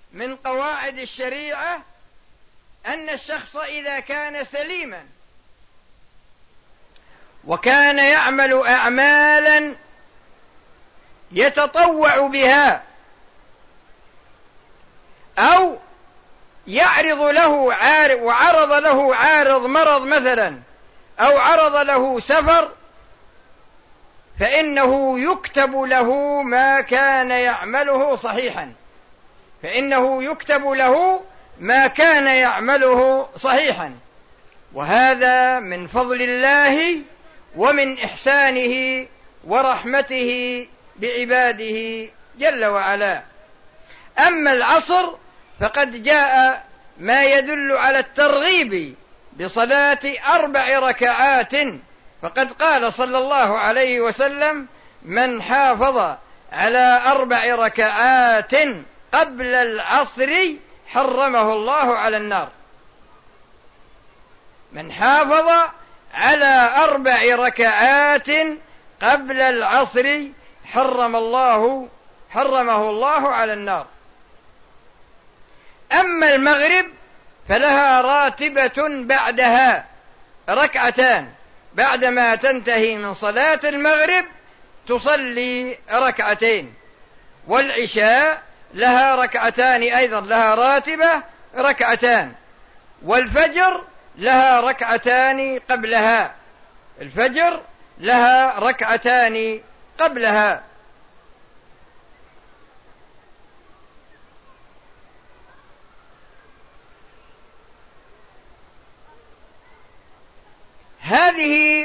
من قواعد الشريعة أن الشخص إذا كان سليما وكان يعمل أعمالا يتطوع بها أو وعرض له عارض مرض مثلا أو عرض له سفر، فإنه يكتب له ما كان يعمله صحيحا، وهذا من فضل الله ومن إحسانه ورحمته بعباده جل وعلا. أما العصر فقد جاء ما يدل على الترغيب بصلاة 4 ركعات، فقد قال صلى الله عليه وسلم: من حافظ على 4 ركعات قبل العصر حرمه الله على النار. من حافظ على 4 ركعات قبل العصر حرمه الله على النار. أما المغرب فلها راتبة بعدها 2 ركعتان، بعدما تنتهي من صلاة المغرب تصلي 2 ركعتين، والعشاء لها 2 ركعتان أيضا، لها راتبة 2 ركعتان، والفجر لها 2 ركعتان قبلها، الفجر لها 2 ركعتان قبلها. هذه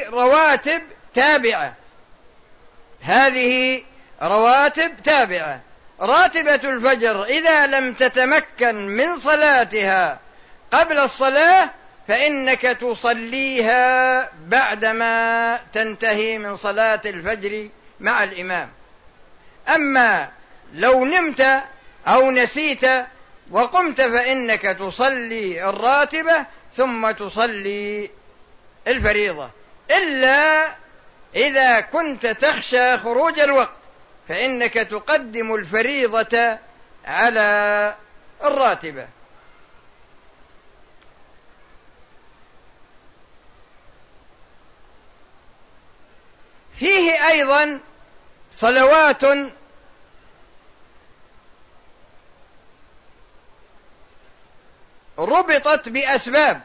رواتب تابعة. راتبة الفجر إذا لم تتمكن من صلاتها قبل الصلاة فإنك تصليها بعدما تنتهي من صلاة الفجر مع الإمام. أما لو نمت أو نسيت وقمت فإنك تصلي الراتبة ثم تصلي الفريضة، إلا إذا كنت تخشى خروج الوقت فإنك تقدم الفريضة على الراتبة. فيه أيضا صلوات ربطت بأسباب،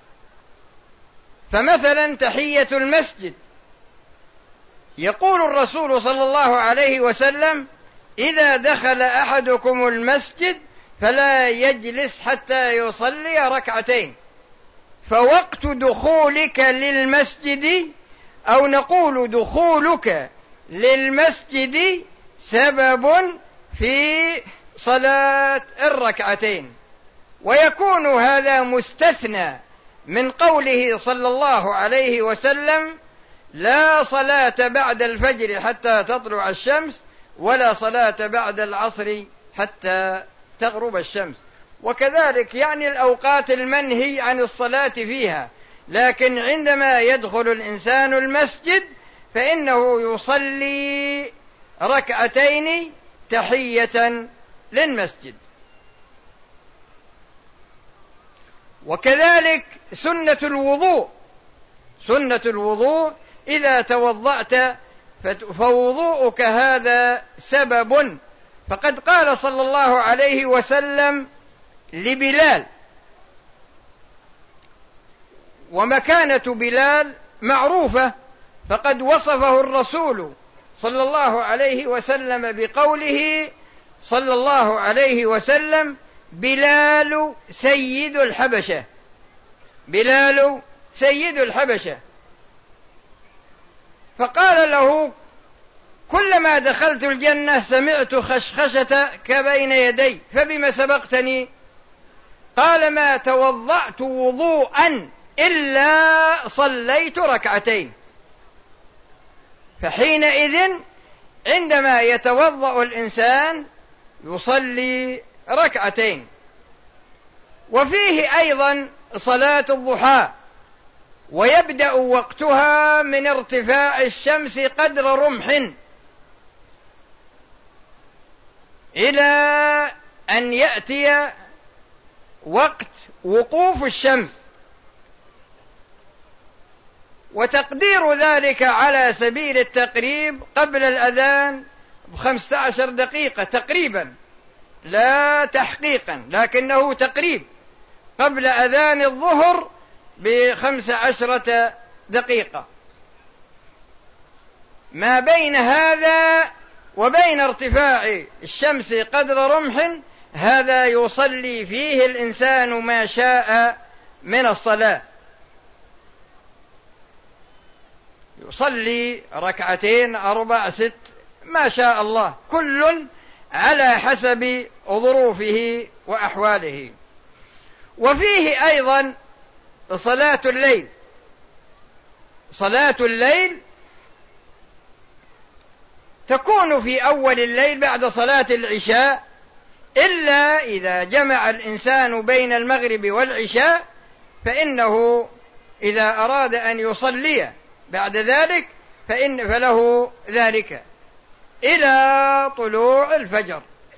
فمثلا تحية المسجد، يقول الرسول صلى الله عليه وسلم: إذا دخل أحدكم المسجد فلا يجلس حتى يصلي 2 ركعتين. فوقت دخولك للمسجد أو نقول دخولك للمسجد سبب في صلاة 2 ركعتين، ويكون هذا مستثنى من قوله صلى الله عليه وسلم: لا صلاة بعد الفجر حتى تطلع الشمس ولا صلاة بعد العصر حتى تغرب الشمس. وكذلك يعني الأوقات المنهي عن الصلاة فيها، لكن عندما يدخل الإنسان المسجد فإنه يصلي 2 ركعتين تحية للمسجد. وكذلك سنة الوضوء إذا توضأت فوضوءك هذا سبب، فقد قال صلى الله عليه وسلم لبلال، ومكانة بلال معروفة، فقد وصفه الرسول صلى الله عليه وسلم بقوله صلى الله عليه وسلم: بلال سيد الحبشة، بلال سيد الحبشة. فقال له: كلما دخلت الجنة سمعت خشخشتك بين يدي، فبما سبقتني؟ قال: ما توضأت وضوءا إلا صليت 2 ركعتين. فحينئذ عندما يتوضأ الإنسان يصلي 2 ركعتين. وفيه أيضا صلاة الضحى، ويبدأ وقتها من ارتفاع الشمس قدر رمح إلى أن يأتي وقت وقوف الشمس، وتقدير ذلك على سبيل التقريب قبل الأذان ب15 دقيقة تقريبا، لا تحقيقا لكنه تقريب، قبل أذان الظهر ب15 دقيقة. ما بين هذا وبين ارتفاع الشمس قدر رمح هذا يصلي فيه الإنسان ما شاء من الصلاة، يصلي 2 4 6 ما شاء الله، كل على حسب ظروفه وأحواله. وفيه أيضا صلاة الليل. صلاة الليل تكون في أول الليل بعد صلاة العشاء، إلا إذا جمع الإنسان بين المغرب والعشاء فإنه إذا أراد أن يصلي بعد ذلك فله ذلك إلى طلوع الفجر.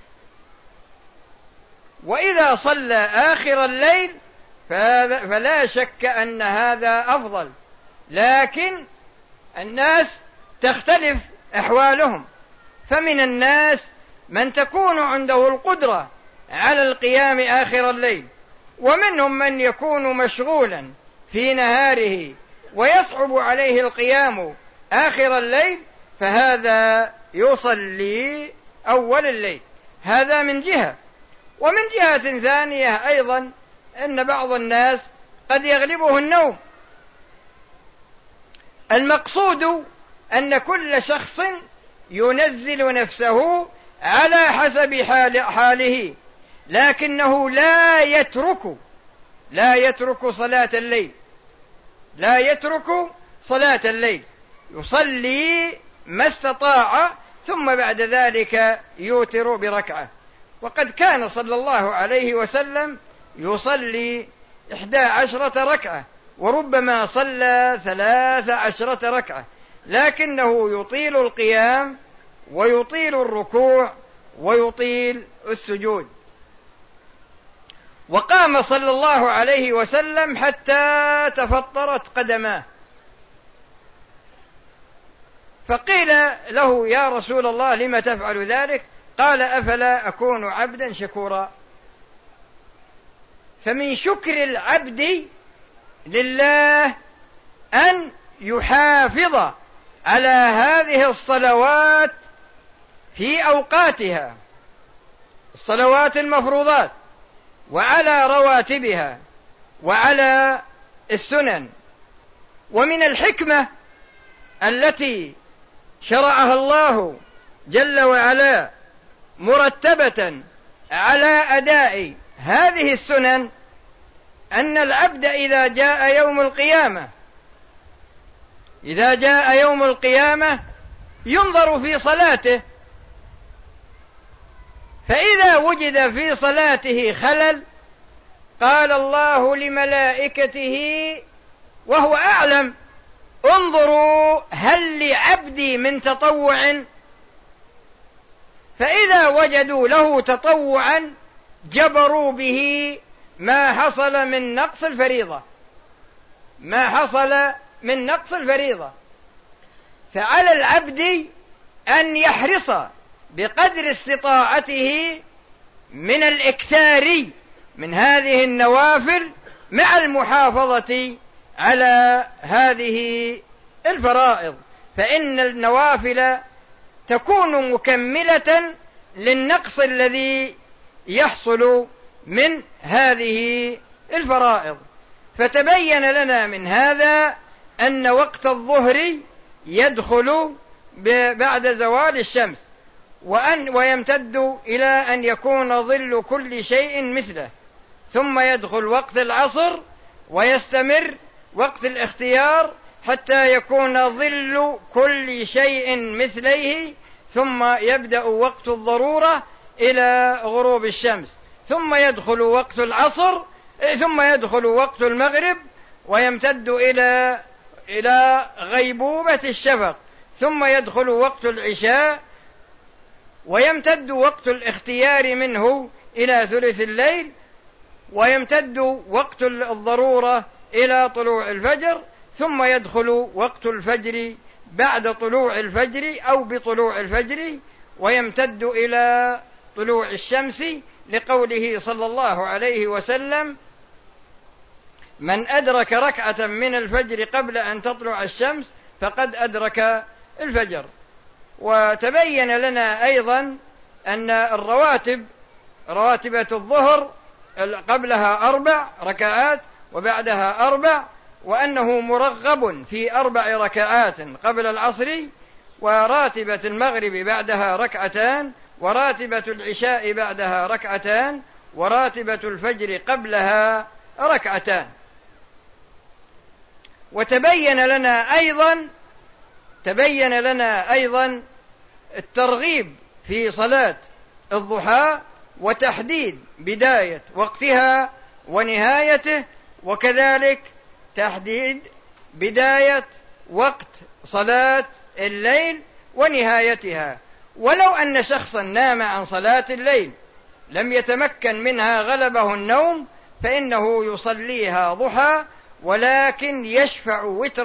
وإذا صلى آخر الليل فلا شك أن هذا أفضل، لكن الناس تختلف أحوالهم، فمن الناس من تكون عنده القدرة على القيام آخر الليل، ومنهم من يكون مشغولا في نهاره ويصعب عليه القيام آخر الليل، فهذا يصلي أول الليل. هذا من جهة. ومن جهة ثانية أيضا أن بعض الناس قد يغلبه النوم. المقصود أن كل شخص ينزل نفسه على حسب حاله، لكنه لا يترك صلاة الليل، لا يترك صلاة الليل، يصلي ما استطاع، ثم بعد ذلك يوتر بركعة. وقد كان صلى الله عليه وسلم يصلي 11 ركعة، وربما صلى 13 ركعة، لكنه يطيل القيام ويطيل الركوع ويطيل السجود. وقام صلى الله عليه وسلم حتى تفطرت قدماه، فقيل له: يا رسول الله لم تفعل ذلك؟ قال: أفلا أكون عبدا شكورا. فمن شكر العبد لله أن يحافظ على هذه الصلوات في أوقاتها، الصلوات المفروضات، وعلى رواتبها، وعلى السنن. ومن الحكمة التي شرعها الله جل وعلا مرتبة على أداء هذه السنن أن العبد إذا جاء يوم القيامة ينظر في صلاته، فإذا وجد في صلاته خلل قال الله لملائكته وهو أعلم: انظروا هل لعبدي من تطوع؟ فإذا وجدوا له تطوعا جبروا به ما حصل من نقص الفريضة. فعلى العبد أن يحرص بقدر استطاعته من الإكثار من هذه النوافل مع المحافظة على هذه الفرائض، فإن النوافل تكون مكملة للنقص الذي يحصل من هذه الفرائض. فتبين لنا من هذا أن وقت الظهر يدخل بعد زوال الشمس، ويمتد إلى أن يكون ظل كل شيء مثله، ثم يدخل وقت العصر ويستمر وقت الاختيار حتى يكون ظل كل شيء مثليه، ثم يبدأ وقت الضرورة إلى غروب الشمس، ثم يدخل وقت العصر، ثم يدخل وقت المغرب ويمتد إلى غيبوبة الشفق، ثم يدخل وقت العشاء ويمتد وقت الاختيار منه إلى ثلث الليل، ويمتد وقت الضرورة إلى طلوع الفجر، ثم يدخل وقت الفجر بعد طلوع الفجر أو بطلوع الفجر، ويمتد إلى طلوع الشمس، لقوله صلى الله عليه وسلم: من أدرك ركعة من الفجر قبل أن تطلع الشمس فقد أدرك الفجر. وتبين لنا أيضا أن رواتبة الظهر قبلها 4 ركعات وبعدها 4، وأنه مرغب في 4 ركعات قبل العصر، وراتبة المغرب بعدها 2 ركعات، وراتبة العشاء بعدها 2 ركعات، وراتبة الفجر قبلها 2 ركعات. وتبين لنا أيضا الترغيب في صلاة الضحى، وتحديد بداية وقتها ونهايته، وكذلك تحديد بداية وقت صلاة الليل ونهايتها. ولو أن شخصا نام عن صلاة الليل لم يتمكن منها، غلبه النوم، فإنه يصليها ضحى، ولكن يشفع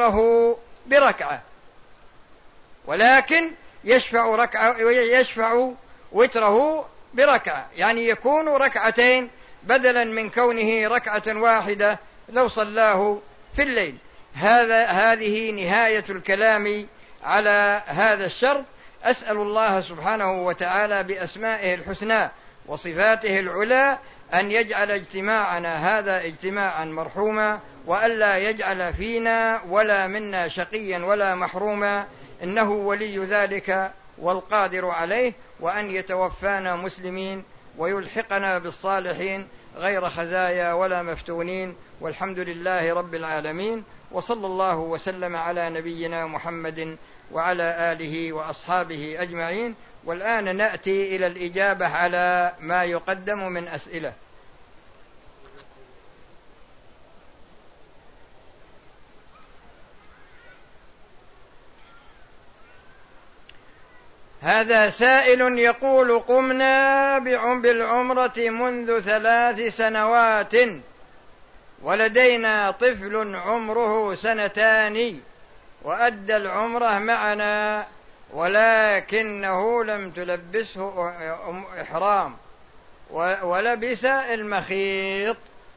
وتره بركعة، يعني يكون 2 ركعتين بدلا من كونه 1 ركعة لو صلاه في الليل. هذه نهاية الكلام على هذا الشرط. أسأل الله سبحانه وتعالى بأسمائه الحسنى وصفاته العلى أن يجعل اجتماعنا هذا اجتماعا مرحوما، وألا يجعل فينا ولا منا شقيا ولا محروما، إنه ولي ذلك والقادر عليه، وأن يتوفانا مسلمين ويلحقنا بالصالحين غير خزايا ولا مفتونين، والحمد لله رب العالمين، وصلى الله وسلم على نبينا محمد وعلى آله وأصحابه أجمعين. والآن نأتي إلى الإجابة على ما يقدم من أسئلة. هذا سائل يقول: قمنا بالعمرة منذ 3 سنوات، ولدينا طفل عمره 2 سنين، وأدى العمرة معنا، ولكنه لم تلبسه إحرام ولبس المخيط.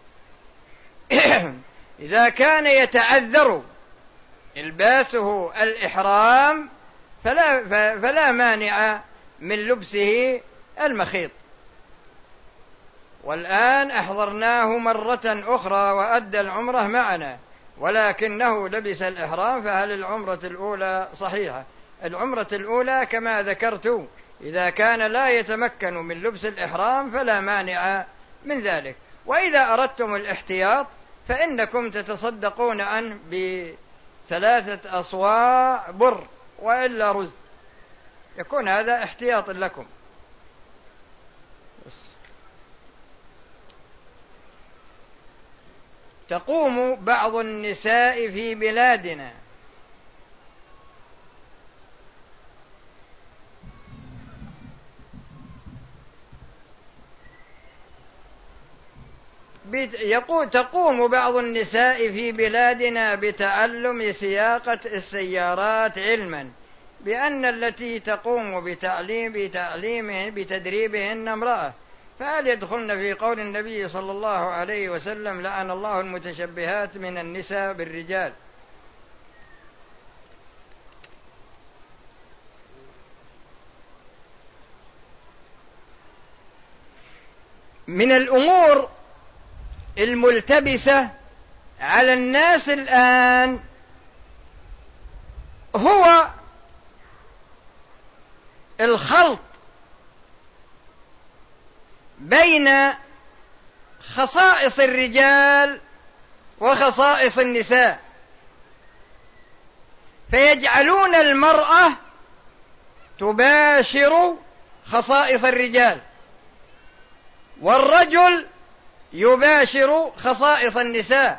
إذا كان يتعذر إلباسه الإحرام فلا مانع من لبسه المخيط. والآن أحضرناه مرة أخرى وأدى العمرة معنا، ولكنه لبس الإحرام، فهل العمرة الأولى صحيحة؟ العمرة الأولى كما ذكرت، إذا كان لا يتمكن من لبس الإحرام فلا مانع من ذلك. وإذا أردتم الاحتياط فإنكم تتصدقون عنه ب3 أصواع بر وإلا رز، يكون هذا احتياط لكم. تقوم بعض النساء في بلادنا بتعلم سياقة السيارات، علما بأن التي تقوم بتدريبهن امرأة، فهل يدخلن في قول النبي صلى الله عليه وسلم: لعن الله المتشبهات من النساء بالرجال؟ من الأمور الملتبسة على الناس الآن هو الخلط بين خصائص الرجال وخصائص النساء، فيجعلون المرأة تباشر خصائص الرجال، والرجل يباشر خصائص النساء،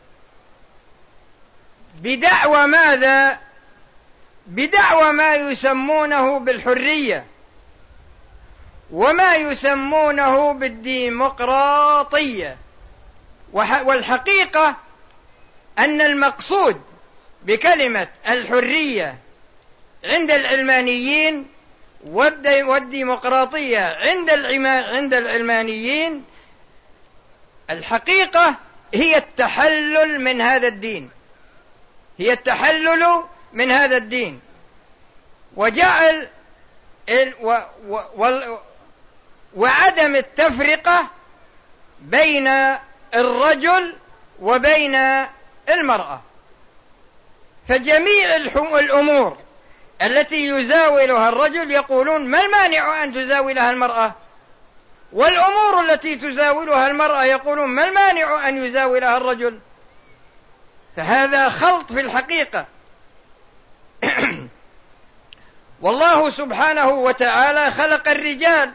بدعوى ماذا؟ بدعوى ما يسمونه بالحرية، وما يسمونه بالديمقراطية. والحقيقة أن المقصود بكلمة الحرية عند العلمانيين والديمقراطية عند العلمانيين الحقيقة هي التحلل من هذا الدين، هي التحلل من هذا الدين، وجعل وعدم التفرقة بين الرجل وبين المرأة. فجميع الأمور التي يزاولها الرجل يقولون ما المانع أن تزاولها المرأة، والأمور التي تزاولها المرأة يقولون ما المانع أن يزاولها الرجل. فهذا خلط في الحقيقة. والله سبحانه وتعالى خلق الرجال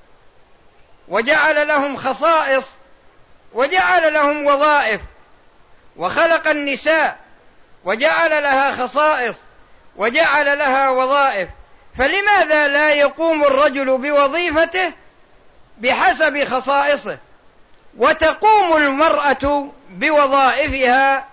وجعل لهم خصائص وجعل لهم وظائف، وخلق النساء وجعل لها خصائص وجعل لها وظائف. فلماذا لا يقوم الرجل بوظيفته بحسب خصائصه، وتقوم المرأة بوظائفها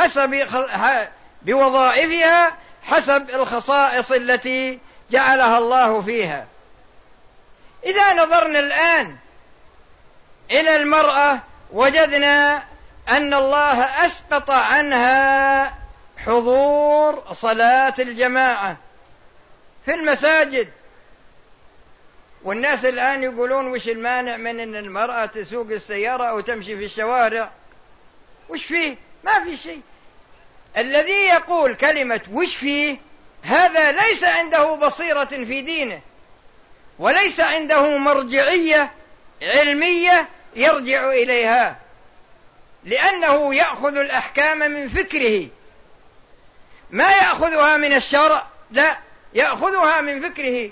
حسب الخصائص التي جعلها الله فيها؟ إذا نظرنا الآن إلى المرأة وجدنا أن الله أسقط عنها حضور صلاة الجماعة في المساجد. والناس الآن يقولون وش المانع من أن المرأة تسوق السيارة أو تمشي في الشوارع؟ وش فيه؟ ما في شيء. الذي يقول كلمة وش فيه هذا ليس عنده بصيرة في دينه، وليس عنده مرجعية علمية يرجع إليها، لأنه يأخذ الأحكام من فكره، ما يأخذها من الشرع، لا، يأخذها من فكره.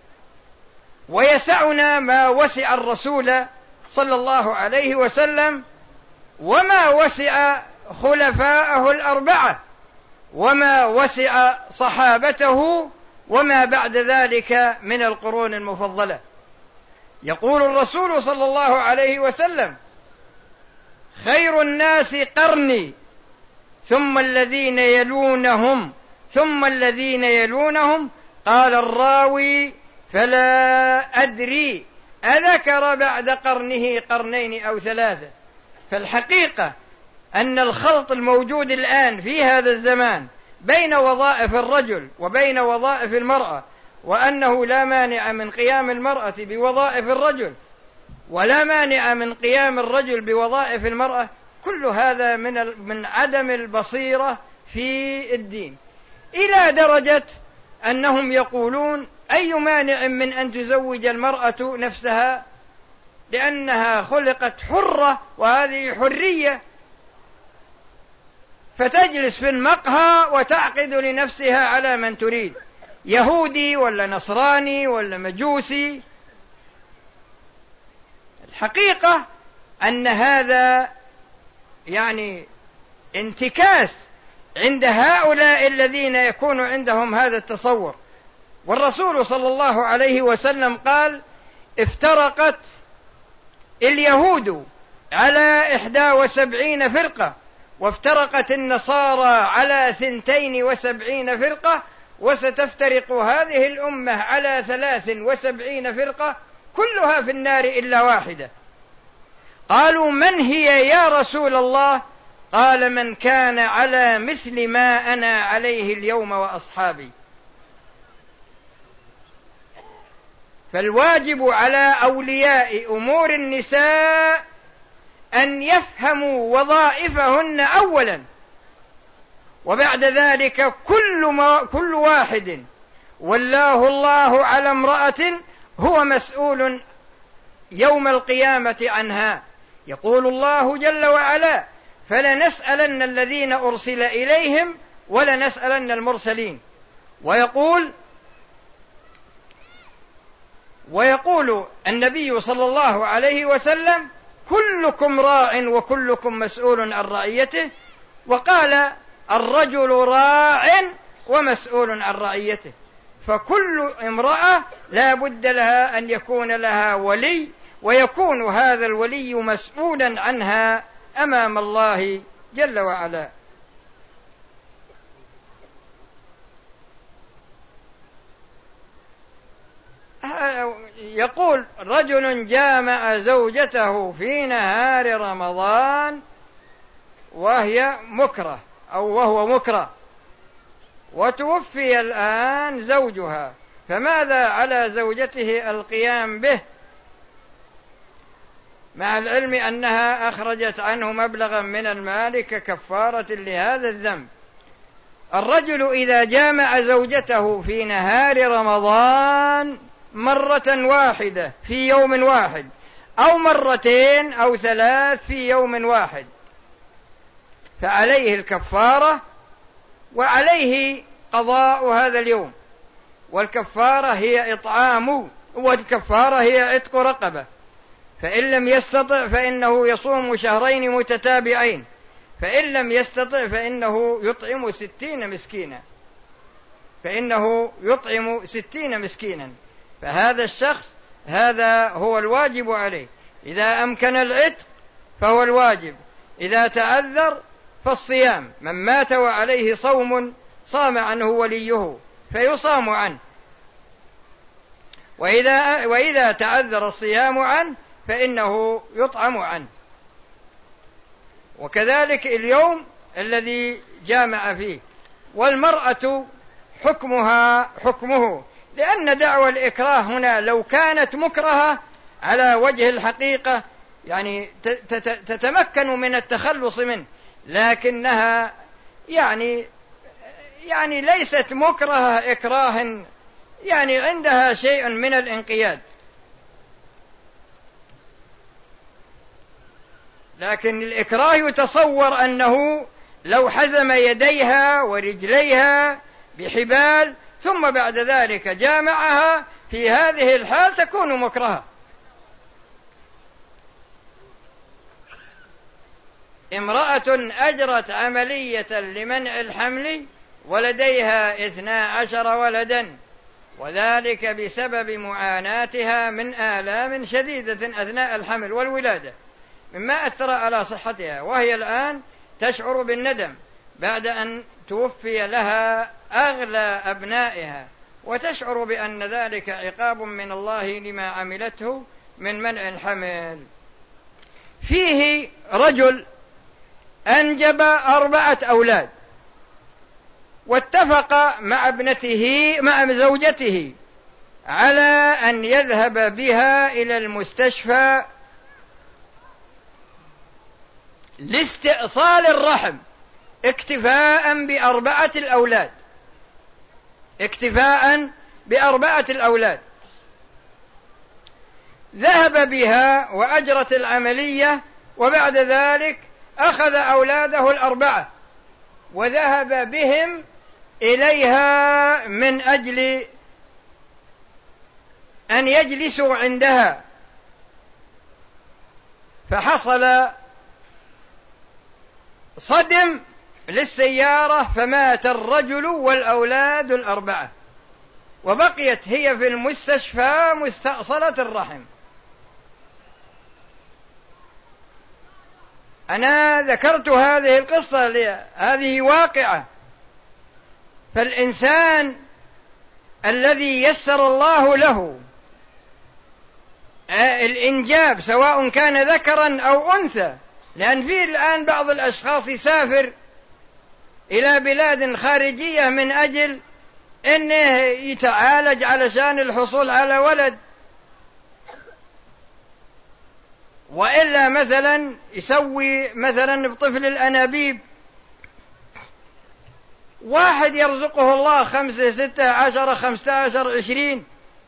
ويسعنا ما وسع الرسول صلى الله عليه وسلم، وما وسع خلفاءه الأربعة، وما وسع صحابته، وما بعد ذلك من القرون المفضلة. يقول الرسول صلى الله عليه وسلم: خير الناس قرني ثم الذين يلونهم ثم الذين يلونهم. قال الراوي: فلا أدري أذكر بعد قرنه قرنين أو ثلاثة. فالحقيقة أن الخلط الموجود الآن في هذا الزمان بين وظائف الرجل وبين وظائف المرأة، وأنه لا مانع من قيام المرأة بوظائف الرجل ولا مانع من قيام الرجل بوظائف المرأة، كل هذا من عدم البصيرة في الدين، إلى درجة أنهم يقولون: أي مانع من أن تزوج المرأة نفسها لأنها خلقت حرة، وهذه حرية، فتجلس في المقهى وتعقد لنفسها على من تريد، يهودي ولا نصراني ولا مجوسي. الحقيقة أن هذا انتكاس عند هؤلاء الذين يكون عندهم هذا التصور. والرسول صلى الله عليه وسلم قال: افترقت اليهود على 71 فرقة، وافترقت النصارى على 72 فرقة، وستفترق هذه الأمة على 73 فرقة، كلها في النار إلا واحدة. قالوا: من هي يا رسول الله؟ قال: من كان على مثل ما أنا عليه اليوم وأصحابي. فالواجب على أولياء أمور النساء أن يفهموا وظائفهن أولا، وبعد ذلك كل واحد ولاه الله على امرأة هو مسؤول يوم القيامة عنها. يقول الله جل وعلا: فلنسألن الذين أرسل إليهم ولنسألن المرسلين. ويقول النبي صلى الله عليه وسلم: كلكم راع وكلكم مسؤول عن رعيته. وقال: الرجل راع ومسؤول عن رعيته. فكل امرأة لا بد لها أن يكون لها ولي، ويكون هذا الولي مسؤولا عنها أمام الله جل وعلا. يقول: رجل جامع زوجته في نهار رمضان وهي مكره أو وهو مكره، وتوفي الآن زوجها، فماذا على زوجته القيام به، مع العلم أنها أخرجت عنه مبلغا من المال ككفارة لهذا الذنب؟ الرجل إذا جامع زوجته في نهار رمضان مرة واحدة في يوم واحد، أو مرتين أو ثلاث في يوم واحد، فعليه الكفارة وعليه قضاء هذا اليوم، والكفارة هي إطعام، والكفارة هي عتق رقبة، فإن لم يستطع فإنه يصوم شهرين متتابعين، فإن لم يستطع فإنه يطعم 60 مسكينا، فهذا الشخص هذا هو الواجب عليه. إذا أمكن العتق فهو الواجب، إذا تعذر فالصيام، من مات وعليه صوم صام عنه وليه فيصام عنه، وإذا تعذر الصيام عنه فإنه يطعم عنه. وكذلك اليوم الذي جامع فيه. والمرأة حكمه، لأن دعوى الإكراه هنا لو كانت مكرهة على وجه الحقيقة يعني تتمكن من التخلص منه، لكنها يعني ليست مكرهة إكراه، يعني عندها شيء من الانقياد، لكن الإكراه يتصور أنه لو حزم يديها ورجليها بحبال ثم بعد ذلك جامعها، في هذه الحال تكون مكرهة. امرأة أجرت عملية لمنع الحمل ولديها 12 ولدا، وذلك بسبب معاناتها من آلام شديدة أثناء الحمل والولادة مما أثر على صحتها، وهي الآن تشعر بالندم بعد أن توفي لها أغلى أبنائها، وتشعر بأن ذلك عقاب من الله لما عملته من منع الحمل. فيه رجل أنجب 4 أولاد، واتفق مع زوجته على أن يذهب بها إلى المستشفى لاستئصال الرحم اكتفاء ب4 الأولاد. ذهب بها وأجرت العملية، وبعد ذلك أخذ أولاده 4 وذهب بهم إليها من أجل أن يجلسوا عندها، فحصل صدم للسيارة فمات الرجل والأولاد 4، وبقيت هي في المستشفى مستأصلة الرحم. أنا ذكرت هذه القصة هذه واقعة، فالإنسان الذي يسر الله له الإنجاب سواء كان ذكرا أو أنثى، لأن فيه الآن بعض الأشخاص يسافر إلى بلاد خارجية من أجل أنه يتعالج علشان الحصول على ولد، وإلا مثلا يسوي مثلا بطفل الأنابيب، واحد يرزقه الله 5 6 10 15 20،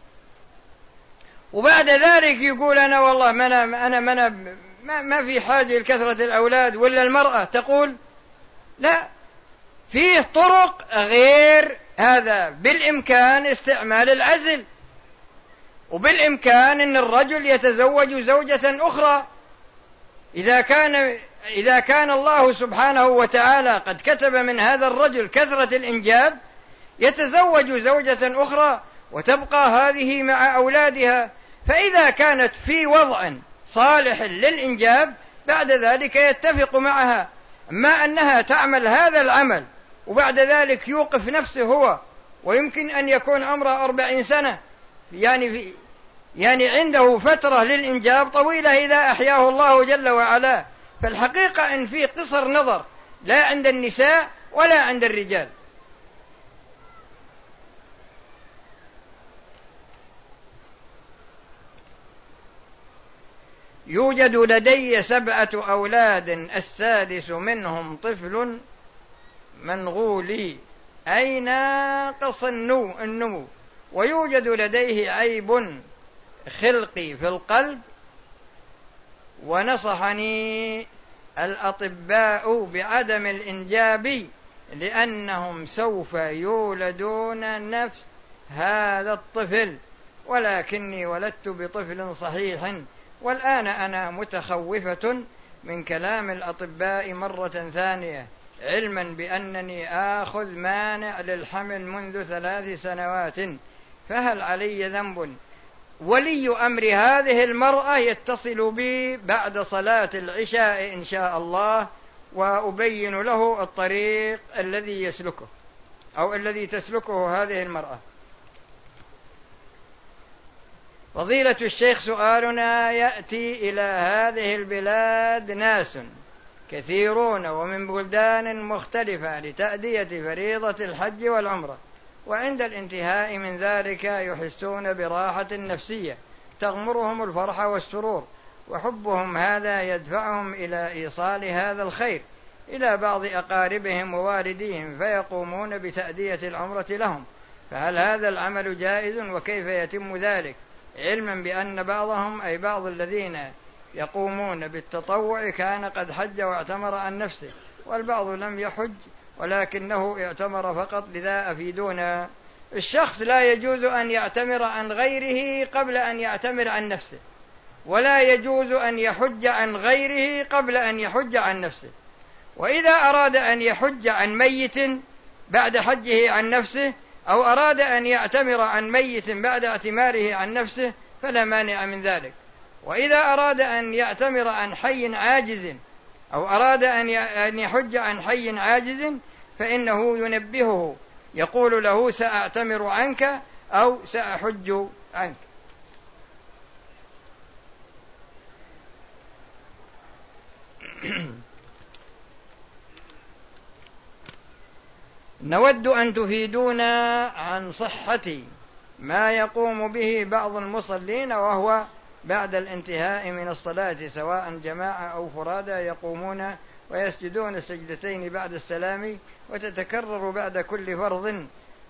وبعد ذلك يقول أنا والله ما في حاجة لكثرة الأولاد. ولا المرأة تقول لا، فيه طرق غير هذا، بالإمكان استعمال العزل، وبالإمكان أن الرجل يتزوج زوجة أخرى إذا كان الله سبحانه وتعالى قد كتب من هذا الرجل كثرة الإنجاب، يتزوج زوجة أخرى وتبقى هذه مع أولادها، فإذا كانت في وضع صالح للإنجاب بعد ذلك يتفق معها. ما أنها تعمل هذا العمل وبعد ذلك يوقف نفسه هو، ويمكن أن يكون عمره 40 سنة، يعني عنده فترة للإنجاب طويلة إذا أحياه الله جل وعلا. فالحقيقة أن في قصر نظر لا عند النساء ولا عند الرجال. يوجد لدي 7 أولاد، السادس منهم طفل منغولي أي ناقص النمو، ويوجد لديه عيب خلقي في القلب، ونصحني الأطباء بعدم الإنجاب لأنهم سوف يولدون نفس هذا الطفل، ولكني ولدت بطفل صحيح، والآن أنا متخوفة من كلام الأطباء مرة ثانية، علما بأنني آخذ مانع للحمل منذ 3 سنوات، فهل علي ذنب؟ ولي أمر هذه المرأة يتصل بي بعد صلاة العشاء إن شاء الله، وأبين له الطريق الذي يسلكه أو الذي تسلكه هذه المرأة. فضيلة الشيخ، سؤالنا يأتي إلى هذه البلاد ناس كثيرون ومن بلدان مختلفة لتأدية فريضة الحج والعمرة، وعند الانتهاء من ذلك يحسون براحة نفسية تغمرهم الفرح والسرور، وحبهم هذا يدفعهم إلى إيصال هذا الخير إلى بعض أقاربهم ووالديهم، فيقومون بتأدية العمرة لهم، فهل هذا العمل جائز وكيف يتم ذلك؟ علما بأن بعضهم أي بعض الذين يقومون بالتطوع كان قد حج واعتمر عن نفسه، والبعض لم يحج ولكنه اعتمر فقط، لذا أفيدونا. الشخص لا يجوز أن يعتمر عن غيره قبل أن يعتمر عن نفسه، ولا يجوز أن يحج عن غيره قبل أن يحج عن نفسه، وإذا أراد أن يحج عن ميت بعد حجه عن نفسه، أو أراد أن يعتمر عن ميت بعد اعتماره عن نفسه فلا مانع من ذلك. وإذا أراد أن يعتمر عن حي عاجز أو أراد أن يحج عن حي عاجز فإنه ينبهه، يقول له سأعتمر عنك أو سأحج عنك. نود أن تفيدونا عن صحة ما يقوم به بعض المصلين وهو بعد الانتهاء من الصلاة سواء جماعة أو فرادى يقومون ويسجدون السجدتين بعد السلام، وتتكرر بعد كل فرض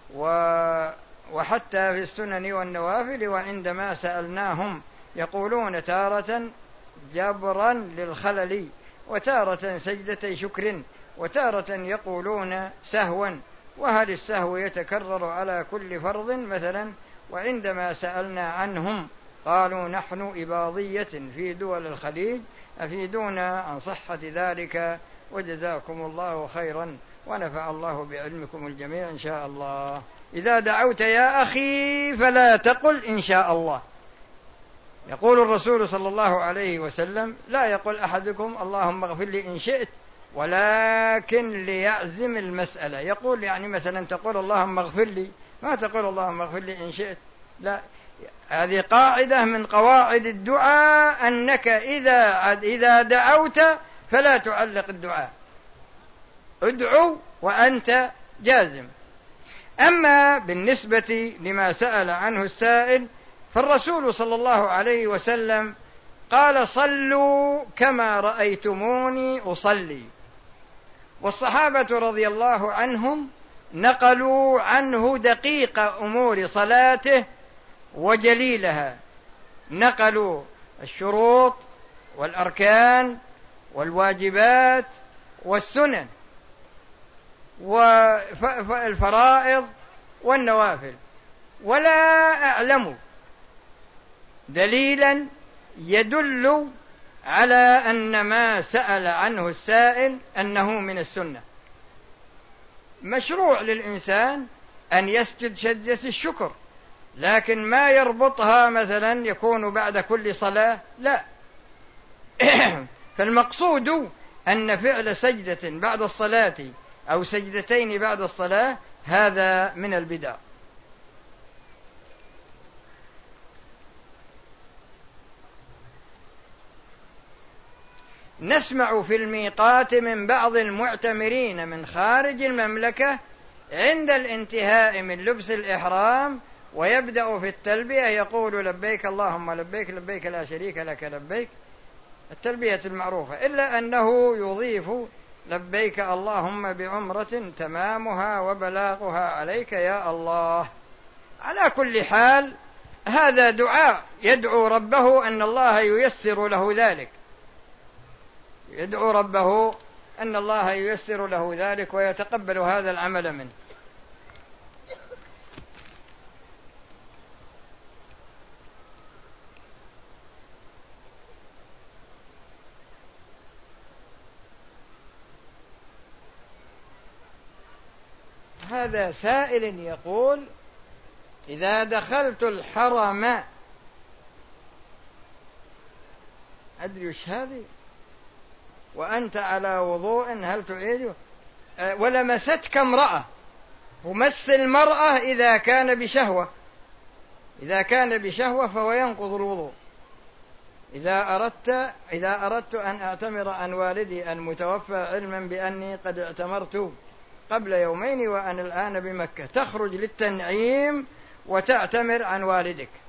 وحتى في السنن والنوافل، وعندما سألناهم يقولون تارة جبرا للخلل، وتارة سجدتي شكر، وتارة يقولون سهوا. وهل السهو يتكرر على كل فرض مثلا؟ وعندما سألنا عنهم قالوا نحن إباضية في دول الخليج، أفيدونا عن صحة ذلك وجزاكم الله خيرا ونفع الله بعلمكم الجميع إن شاء الله. إذا دعوت يا أخي فلا تقل إن شاء الله. يقول الرسول صلى الله عليه وسلم لا يقول أحدكم اللهم اغفر لي إن شئت، ولكن ليعزم المسألة. يقول يعني مثلا تقول اللهم اغفر لي، ما تقول اللهم اغفر لي إن شئت، لا. هذه قاعدة من قواعد الدعاء أنك إذا دعوت فلا تعلق الدعاء، ادعو وأنت جازم. أما بالنسبة لما سأل عنه السائل فالرسول صلى الله عليه وسلم قال صلوا كما رأيتموني أصلي، والصحابة رضي الله عنهم نقلوا عنه دقيق أمور صلاته وجليلها، نقلوا الشروط والأركان والواجبات والسنن والفرائض والنوافل، ولا أعلم دليلا يدل على أن ما سأل عنه السائل أنه من السنة. مشروع للإنسان أن يسجد سجدة الشكر، لكن ما يربطها مثلا يكون بعد كل صلاة، لا. فالمقصود أن فعل سجدة بعد الصلاة أو سجدتين بعد الصلاة هذا من البدع. نسمع في الميقات من بعض المعتمرين من خارج المملكة عند الانتهاء من لبس الإحرام ويبدأ في التلبية يقول لبيك اللهم لبيك لبيك لا شريك لك لبيك، التلبية المعروفة، إلا أنه يضيف لبيك اللهم بعمرة تمامها وبلاغها عليك يا الله. على كل حال هذا دعاء يدعو ربه أن الله ييسر له ذلك، يدعو ربه أن الله ييسر له ذلك ويتقبل هذا العمل منه. هذا سائل يقول: إذا دخلت الحرم، أدري وش هذه، وأنت على وضوء هل تعيده؟ ولمستك امرأة، ومس المرأة إذا كان بشهوة، إذا كان بشهوة فهو ينقض الوضوء. إذا أردت أن أعتمر عن والدي المتوفى علما بأني قد اعتمرت قبل يومين وأنا الآن بمكة، تخرج للتنعيم وتعتمر عن والدك.